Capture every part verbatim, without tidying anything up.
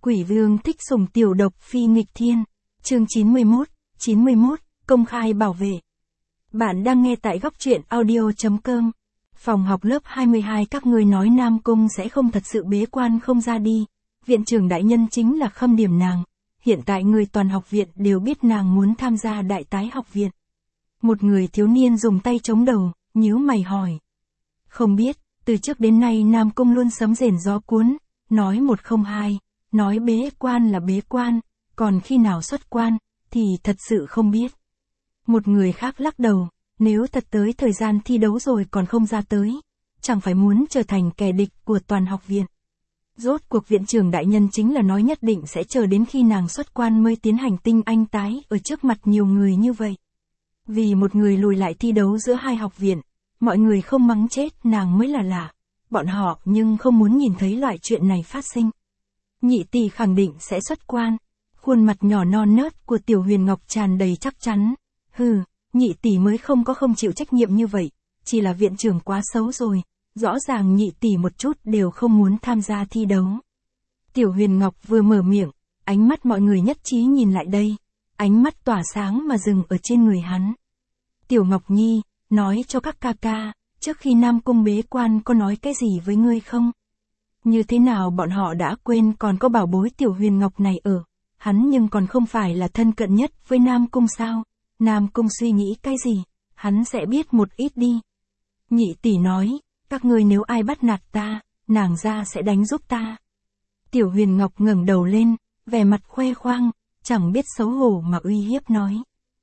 Quỷ vương thích sủng tiểu độc phi nghịch thiên. Chương chín mươi mốt, chín mươi mốt, công khai bảo vệ. Bạn đang nghe tại góc truyện audio.com. Phòng học lớp hai mươi hai các ngươi nói Nam Cung sẽ không thật sự bế quan không ra đi. Viện trưởng đại nhân chính là khâm điểm nàng. Hiện tại người toàn học viện đều biết nàng muốn tham gia đại tái học viện. Một người thiếu niên dùng tay chống đầu, nhíu mày hỏi. Không biết, từ trước đến nay Nam Cung luôn sấm rền gió cuốn, nói một không hai, nói bế quan là bế quan, còn khi nào xuất quan, thì thật sự không biết. Một người khác lắc đầu, nếu thật tới thời gian thi đấu rồi còn không ra tới, chẳng phải muốn trở thành kẻ địch của toàn học viện. Rốt cuộc viện trưởng đại nhân chính là nói nhất định sẽ chờ đến khi nàng xuất quan mới tiến hành tinh anh tái ở trước mặt nhiều người như vậy. Vì một người lùi lại thi đấu giữa hai học viện, mọi người không mắng chết nàng mới là lạ. Bọn họ nhưng không muốn nhìn thấy loại chuyện này phát sinh. Nhị tỷ khẳng định sẽ xuất quan. Khuôn mặt nhỏ non nớt của Tiểu Huyền Ngọc tràn đầy chắc chắn. Hừ, nhị tỷ mới không có không chịu trách nhiệm như vậy. Chỉ là viện trưởng quá xấu rồi. Rõ ràng nhị tỷ một chút đều không muốn tham gia thi đấu. Tiểu Huyền Ngọc vừa mở miệng, ánh mắt mọi người nhất trí nhìn lại đây. Ánh mắt tỏa sáng mà dừng ở trên người hắn. Tiểu Ngọc Nhi, nói cho các ca ca, trước khi Nam Cung bế quan có nói cái gì với ngươi không? Như thế nào bọn họ đã quên còn có bảo bối Tiểu Huyền Ngọc này ở, hắn nhưng còn không phải là thân cận nhất với Nam Cung sao? Nam Cung suy nghĩ cái gì, hắn sẽ biết một ít đi. Nhị tỷ nói, các ngươi nếu ai bắt nạt ta, nàng ra sẽ đánh giúp ta. Tiểu Huyền Ngọc ngẩng đầu lên, vẻ mặt khoe khoang, chẳng biết xấu hổ mà uy hiếp nói.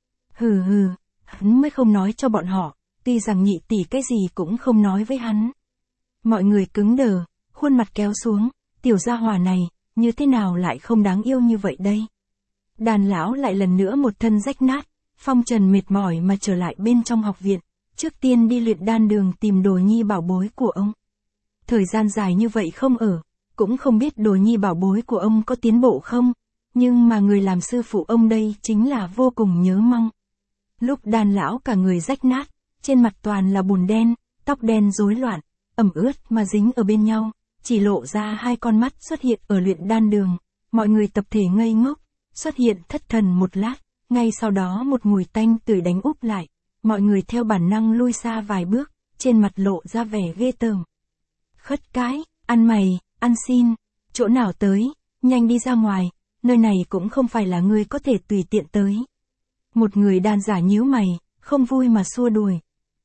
Hừ hừ, hắn mới không nói cho bọn họ, tuy rằng nhị tỷ cái gì cũng không nói với hắn. Mọi người cứng đờ, khuôn mặt kéo xuống, tiểu gia hỏa này, như thế nào lại không đáng yêu như vậy đây? Đàn lão lại lần nữa một thân rách nát, phong trần mệt mỏi mà trở lại bên trong học viện, trước tiên đi luyện đan đường tìm đồ nhi bảo bối của ông. Thời gian dài như vậy không ở, cũng không biết đồ nhi bảo bối của ông có tiến bộ không, nhưng mà người làm sư phụ ông đây chính là vô cùng nhớ mong. Lúc đàn lão cả người rách nát, trên mặt toàn là bùn đen, tóc đen rối loạn, ẩm ướt mà dính ở bên nhau, chỉ lộ ra hai con mắt xuất hiện ở luyện đan đường, mọi người tập thể ngây ngốc, xuất hiện thất thần một lát, ngay sau đó một mùi tanh tưởi đánh úp lại, mọi người theo bản năng lui xa vài bước, trên mặt lộ ra vẻ ghê tởm. Khất cái, ăn mày, ăn xin, chỗ nào tới, nhanh đi ra ngoài, nơi này cũng không phải là ngươi có thể tùy tiện tới. Một người đàn giả nhíu mày, không vui mà xua đuổi.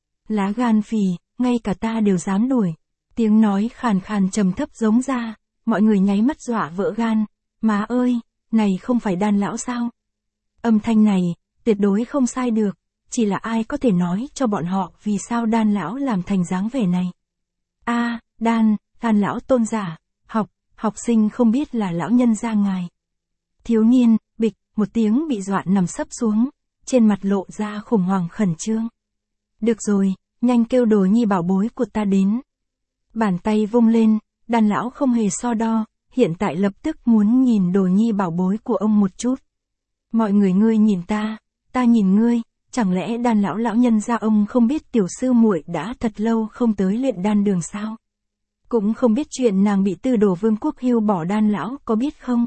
Lá gan phì, ngay cả ta đều dám đuổi. Tiếng nói khàn khàn trầm thấp giống ra, mọi người nháy mắt dọa vỡ gan. Má ơi, này không phải đan lão sao? Âm thanh này, tuyệt đối không sai được, chỉ là ai có thể nói cho bọn họ vì sao đan lão làm thành dáng vẻ này. A, à, đan, đan lão tôn giả, học, học sinh không biết là lão nhân gia ngài. Thiếu niên, bịch, một tiếng bị dọa nằm sấp xuống, trên mặt lộ ra khủng hoảng khẩn trương. Được rồi, nhanh kêu đồ nhi bảo bối của ta đến. Bàn tay vung lên, đàn lão không hề so đo, hiện tại lập tức muốn nhìn đồ nhi bảo bối của ông một chút. Mọi người ngươi nhìn ta, ta nhìn ngươi, chẳng lẽ đàn lão lão nhân gia ông không biết tiểu sư muội đã thật lâu không tới luyện đan đường sao? Cũng không biết chuyện nàng bị Tư Đồ Vương quốc hưu bỏ đan lão có biết không?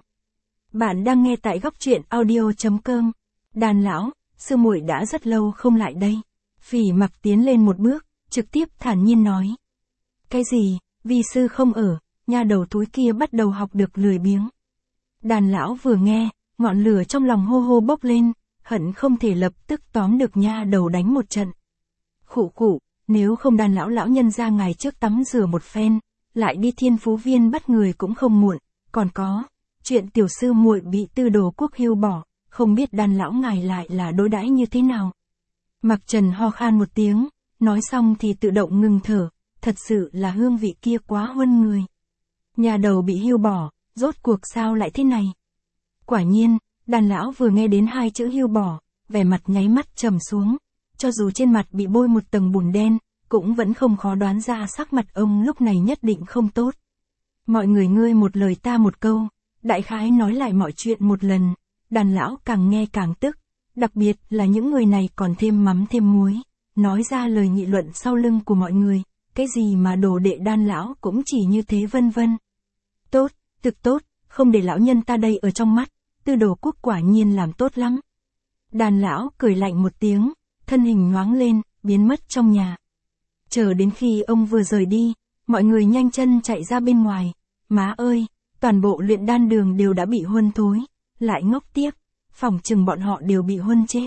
Bạn đang nghe tại góc truyện audio.com. Đàn lão, sư muội đã rất lâu không lại đây. Phỉ Mặc tiến lên một bước, trực tiếp thản nhiên nói. Cái gì, vi sư không ở, nha đầu túi kia bắt đầu học được lười biếng. Đàn lão vừa nghe, ngọn lửa trong lòng hô hô bốc lên, hận không thể lập tức tóm được nha đầu đánh một trận. Khụ khụ, nếu không đàn lão lão nhân ra ngài trước tắm rửa một phen, lại đi Thiên Phú Viên bắt người cũng không muộn, còn có, chuyện tiểu sư muội bị Tư Đồ quốc hưu bỏ, không biết đàn lão ngài lại là đối đãi như thế nào. Mặc Trần ho khan một tiếng, nói xong thì tự động ngừng thở, thật sự là hương vị kia quá huân người. Nhà đầu bị hưu bỏ, rốt cuộc sao lại thế này? Quả nhiên, đàn lão vừa nghe đến hai chữ hưu bỏ, vẻ mặt nháy mắt trầm xuống, cho dù trên mặt bị bôi một tầng bùn đen, cũng vẫn không khó đoán ra sắc mặt ông lúc này nhất định không tốt. Mọi người ngươi một lời ta một câu, đại khái nói lại mọi chuyện một lần, đàn lão càng nghe càng tức, đặc biệt là những người này còn thêm mắm thêm muối, nói ra lời nghị luận sau lưng của mọi người, cái gì mà đồ đệ đan lão cũng chỉ như thế vân vân. Tốt, thực tốt, không để lão nhân ta đây ở trong mắt, Tư Đồ Quốc quả nhiên làm tốt lắm. Đàn lão cười lạnh một tiếng, thân hình nhoáng lên, biến mất trong nhà. Chờ đến khi ông vừa rời đi, mọi người nhanh chân chạy ra bên ngoài. Má ơi, toàn bộ luyện đan đường đều đã bị huân thối, lại ngốc tiếp, phỏng chừng bọn họ đều bị huân chết.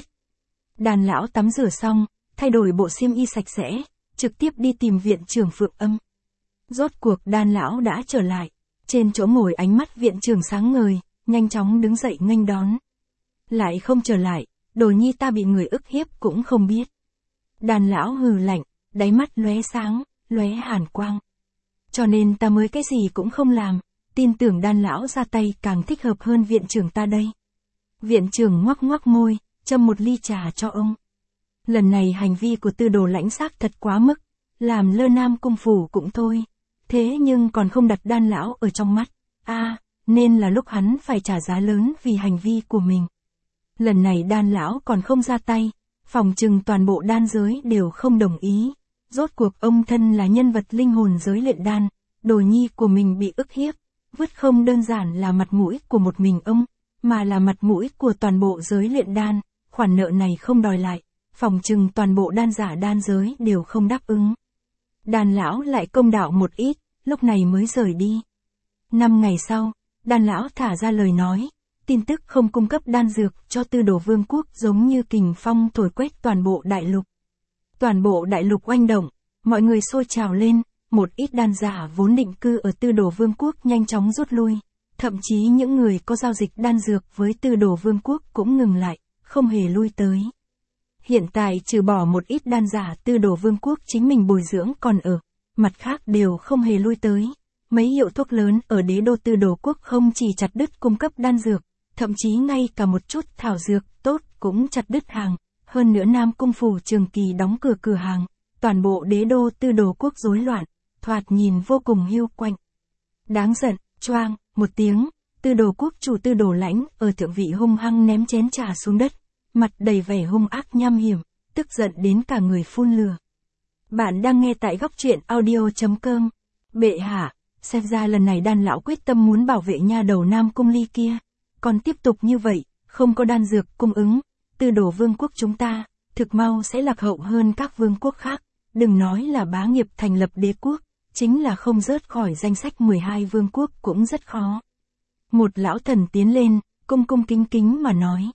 Đàn lão tắm rửa xong, thay đổi bộ xiêm y sạch sẽ, trực tiếp đi tìm viện trưởng Phượng Âm. Rốt cuộc đàn lão đã trở lại, trên chỗ ngồi ánh mắt viện trưởng sáng ngời, nhanh chóng đứng dậy nghênh đón. Lại không trở lại, đồ nhi ta bị người ức hiếp cũng không biết. Đàn lão hừ lạnh, đáy mắt lóe sáng, lóe hàn quang. Cho nên ta mới cái gì cũng không làm, tin tưởng đàn lão ra tay càng thích hợp hơn viện trưởng ta đây. Viện trưởng ngoắc ngoắc môi, châm một ly trà cho ông. Lần này hành vi của Tư Đồ Lãnh xác thật quá mức, làm lơ Nam Cung phủ cũng thôi. Thế nhưng còn không đặt đan lão ở trong mắt. a à, nên là lúc hắn phải trả giá lớn vì hành vi của mình. Lần này đan lão còn không ra tay, phòng trừng toàn bộ đan giới đều không đồng ý. Rốt cuộc ông thân là nhân vật linh hồn giới luyện đan, đồ nhi của mình bị ức hiếp, vứt không đơn giản là mặt mũi của một mình ông, mà là mặt mũi của toàn bộ giới luyện đan, khoản nợ này không đòi lại, phòng trừng toàn bộ đan giả đan giới đều không đáp ứng. Đan lão lại công đạo một ít, lúc này mới rời đi. Năm ngày sau, đan lão thả ra lời nói, tin tức không cung cấp đan dược cho Tư Đồ Vương quốc giống như kình phong thổi quét toàn bộ đại lục. Toàn bộ đại lục oanh động, mọi người xôi trào lên, một ít đan giả vốn định cư ở Tư Đồ Vương quốc nhanh chóng rút lui, thậm chí những người có giao dịch đan dược với Tư Đồ Vương quốc cũng ngừng lại, không hề lui tới. Hiện tại trừ bỏ một ít đan giả Tư Đồ Vương quốc chính mình bồi dưỡng còn ở, mặt khác đều không hề lui tới. Mấy hiệu thuốc lớn ở đế đô Tư Đồ quốc không chỉ chặt đứt cung cấp đan dược, thậm chí ngay cả một chút thảo dược tốt cũng chặt đứt hàng. Hơn nữa Nam Cung phủ trường kỳ đóng cửa cửa hàng, toàn bộ đế đô Tư Đồ quốc rối loạn, thoạt nhìn vô cùng hiu quạnh. Đáng giận, choang, một tiếng, Tư Đồ quốc chủ Tư Đồ Lãnh ở thượng vị hung hăng ném chén trà xuống đất, mặt đầy vẻ hung ác nham hiểm, tức giận đến cả người phun lửa. Bạn đang nghe tại góc truyện audio chấm com. Bệ hạ, xem ra lần này đan lão quyết tâm muốn bảo vệ nha đầu Nam Cung Ly kia. Còn tiếp tục như vậy, không có đan dược cung ứng, Tư Đồ Vương quốc chúng ta, thực mau sẽ lạc hậu hơn các vương quốc khác. Đừng nói là bá nghiệp thành lập đế quốc, chính là không rớt khỏi danh sách mười hai vương quốc cũng rất khó. Một lão thần tiến lên, cung cung kính kính mà nói.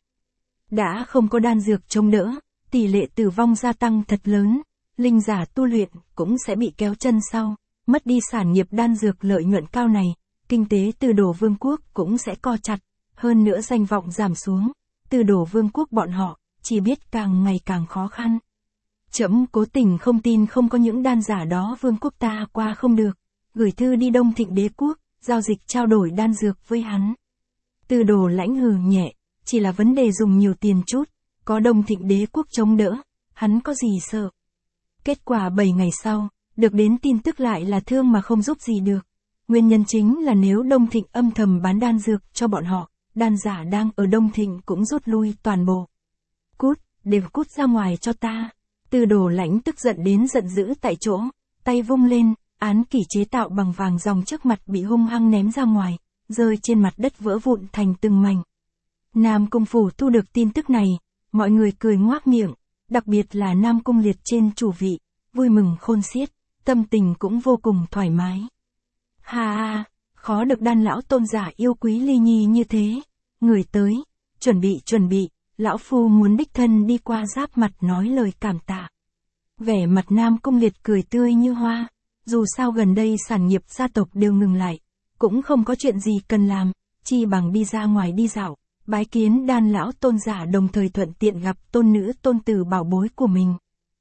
Đã không có đan dược chống đỡ, tỷ lệ tử vong gia tăng thật lớn, linh giả tu luyện cũng sẽ bị kéo chân sau, mất đi sản nghiệp đan dược lợi nhuận cao này, kinh tế Tư Đồ Vương quốc cũng sẽ co chặt, hơn nữa danh vọng giảm xuống, Tư Đồ Vương quốc bọn họ chỉ biết càng ngày càng khó khăn. Trẫm cố tình không tin không có những đan giả đó vương quốc ta qua không được, gửi thư đi Đông Thịnh đế quốc, giao dịch trao đổi đan dược với hắn. Tư Đồ Lãnh hừ nhẹ, chỉ là vấn đề dùng nhiều tiền chút, có Đông Thịnh đế quốc chống đỡ, hắn có gì sợ. Kết quả bảy ngày sau, được đến tin tức lại là thương mà không giúp gì được. Nguyên nhân chính là nếu Đông Thịnh âm thầm bán đan dược cho bọn họ, đan giả đang ở Đông Thịnh cũng rút lui toàn bộ. Cút, đều cút ra ngoài cho ta. Tư Đồ Lãnh tức giận đến giận dữ tại chỗ, tay vung lên, án kỷ chế tạo bằng vàng ròng trước mặt bị hung hăng ném ra ngoài, rơi trên mặt đất vỡ vụn thành từng mảnh. Nam Cung phủ thu được tin tức này, mọi người cười ngoác miệng, đặc biệt là Nam Cung Liệt trên chủ vị, vui mừng khôn xiết, tâm tình cũng vô cùng thoải mái. Ha ha, khó được đan lão tôn giả yêu quý Ly Nhi như thế. Người tới, chuẩn bị chuẩn bị, lão phu muốn đích thân đi qua giáp mặt nói lời cảm tạ. Vẻ mặt Nam Cung Liệt cười tươi như hoa, dù sao gần đây sản nghiệp gia tộc đều ngừng lại, cũng không có chuyện gì cần làm, chi bằng đi ra ngoài đi dạo, bái kiến đan lão tôn giả đồng thời thuận tiện gặp tôn nữ tôn tử bảo bối của mình.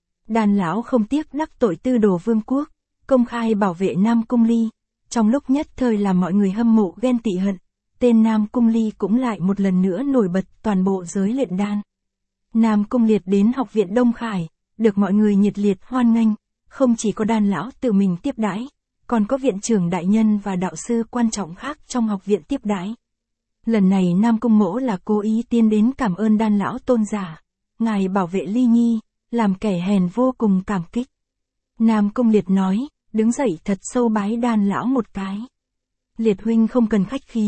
Đan lão không tiếc đắc tội Tư Đồ Vương quốc, công khai bảo vệ Nam Cung Ly, trong lúc nhất thời làm mọi người hâm mộ ghen tị hận, tên Nam Cung Ly cũng lại một lần nữa nổi bật toàn bộ giới luyện đan. Nam Cung Liệt đến học viện Đông Khải, được mọi người nhiệt liệt hoan nghênh, không chỉ có đan lão tự mình tiếp đãi, còn có viện trưởng đại nhân và đạo sư quan trọng khác trong học viện tiếp đãi. Lần này Nam Cung Mỗ là cố ý tiến đến cảm ơn đan lão tôn giả, ngài bảo vệ Ly Nhi, làm kẻ hèn vô cùng cảm kích. Nam Cung Liệt nói, đứng dậy thật sâu bái đan lão một cái. Liệt huynh không cần khách khí,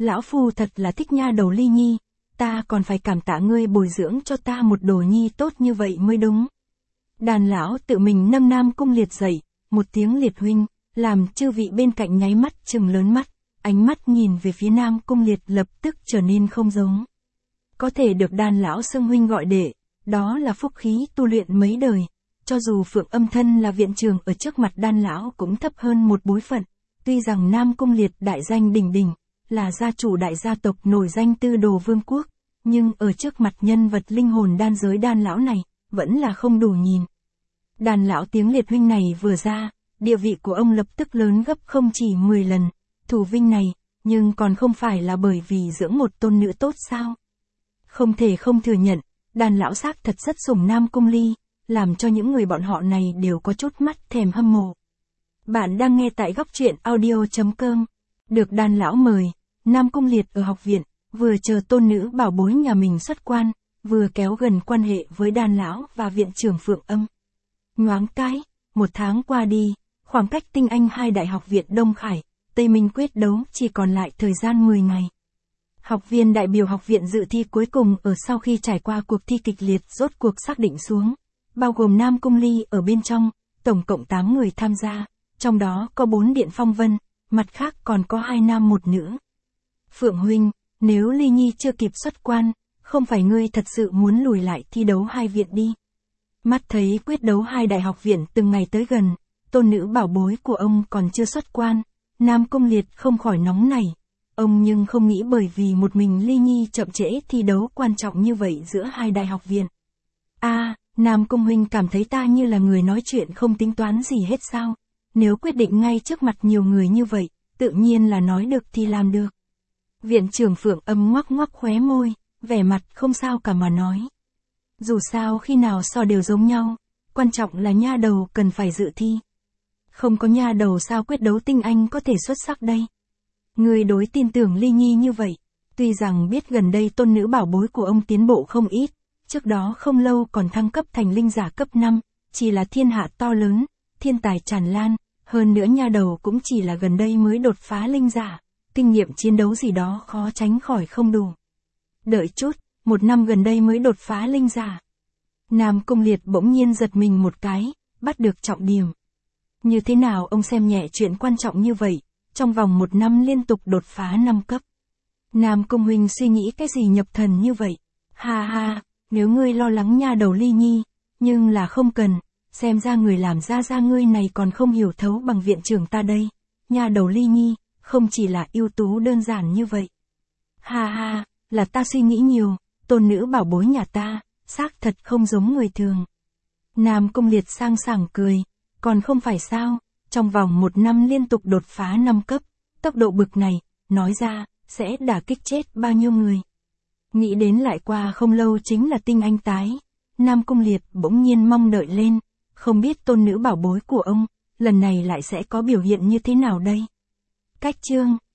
lão phu thật là thích nha đầu Ly Nhi, ta còn phải cảm tạ ngươi bồi dưỡng cho ta một đồ nhi tốt như vậy mới đúng. Đàn lão tự mình nâm Nam Cung Liệt dậy, một tiếng liệt huynh, làm chư vị bên cạnh nháy mắt trừng lớn mắt, ánh mắt nhìn về phía Nam Cung Liệt lập tức trở nên không giống. Có thể được đàn lão xưng huynh gọi đệ, đó là phúc khí tu luyện mấy đời, cho dù Phượng Âm thân là viện trường ở trước mặt đàn lão cũng thấp hơn một bối phận, tuy rằng Nam Cung Liệt đại danh đỉnh đỉnh, là gia chủ đại gia tộc nổi danh Tư Đồ Vương quốc, nhưng ở trước mặt nhân vật linh hồn đan giới đan lão này, vẫn là không đủ nhìn. Đàn lão tiếng liệt huynh này vừa ra, địa vị của ông lập tức lớn gấp không chỉ mười lần, thủ vinh này, nhưng còn không phải là bởi vì dưỡng một tôn nữ tốt sao? Không thể không thừa nhận, đàn lão xác thật rất sủng Nam Cung Ly, làm cho những người bọn họ này đều có chút mắt thèm hâm mộ. Bạn đang nghe tại góc truyện audio chấm com, được đàn lão mời, Nam Cung Liệt ở học viện, vừa chờ tôn nữ bảo bối nhà mình xuất quan, vừa kéo gần quan hệ với đàn lão và viện trưởng Phượng Âm. Nhoáng cái, một tháng qua đi, khoảng cách tinh anh hai đại học viện Đông Khải, Tây Minh quyết đấu chỉ còn lại thời gian mười ngày. Học viên đại biểu học viện dự thi cuối cùng ở sau khi trải qua cuộc thi kịch liệt rốt cuộc xác định xuống, bao gồm Nam Cung Ly ở bên trong, tổng cộng tám người tham gia, trong đó có bốn điện phong vân, mặt khác còn có hai nam một nữ. Phượng huynh, nếu Ly Nhi chưa kịp xuất quan, không phải ngươi thật sự muốn lùi lại thi đấu hai viện đi. Mắt thấy quyết đấu hai đại học viện từng ngày tới gần, tôn nữ bảo bối của ông còn chưa xuất quan, Nam Cung Liệt không khỏi nóng nảy. Ông nhưng không nghĩ bởi vì một mình Ly Nhi chậm trễ thi đấu quan trọng như vậy giữa hai đại học viện. A, à, Nam Cung huynh cảm thấy ta như là người nói chuyện không tính toán gì hết sao? Nếu quyết định ngay trước mặt nhiều người như vậy, tự nhiên là nói được thì làm được. Viện trưởng Phượng Âm ngoắc ngoắc khóe môi, vẻ mặt không sao cả mà nói. Dù sao khi nào so đều giống nhau, quan trọng là nha đầu cần phải dự thi. Không có nha đầu sao quyết đấu tinh anh có thể xuất sắc đây. Người đối tin tưởng Ly Nhi như vậy, tuy rằng biết gần đây tôn nữ bảo bối của ông tiến bộ không ít, trước đó không lâu còn thăng cấp thành linh giả cấp năm, chỉ là thiên hạ to lớn, thiên tài tràn lan, hơn nữa nha đầu cũng chỉ là gần đây mới đột phá linh giả, kinh nghiệm chiến đấu gì đó khó tránh khỏi không đủ. Đợi chút, một năm gần đây mới đột phá linh giả. Nam Cung Liệt bỗng nhiên giật mình một cái, bắt được trọng điểm. Như thế nào ông xem nhẹ chuyện quan trọng như vậy, trong vòng một năm liên tục đột phá năm cấp. Nam Cung huynh suy nghĩ cái gì nhập thần như vậy? Ha ha, nếu ngươi lo lắng nha đầu Ly Nhi, nhưng là không cần, xem ra người làm ra ra ngươi này còn không hiểu thấu bằng viện trưởng ta đây. Nha đầu Ly Nhi, không chỉ là ưu tú đơn giản như vậy. Ha ha, là ta suy nghĩ nhiều, tôn nữ bảo bối nhà ta, xác thật không giống người thường. Nam Cung Liệt sang sảng cười, còn không phải sao, trong vòng một năm liên tục đột phá năm cấp, tốc độ bực này, nói ra, sẽ đả kích chết bao nhiêu người. Nghĩ đến lại qua không lâu chính là tinh anh tái, Nam Cung Liệt bỗng nhiên mong đợi lên, không biết tôn nữ bảo bối của ông, lần này lại sẽ có biểu hiện như thế nào đây. Cách chương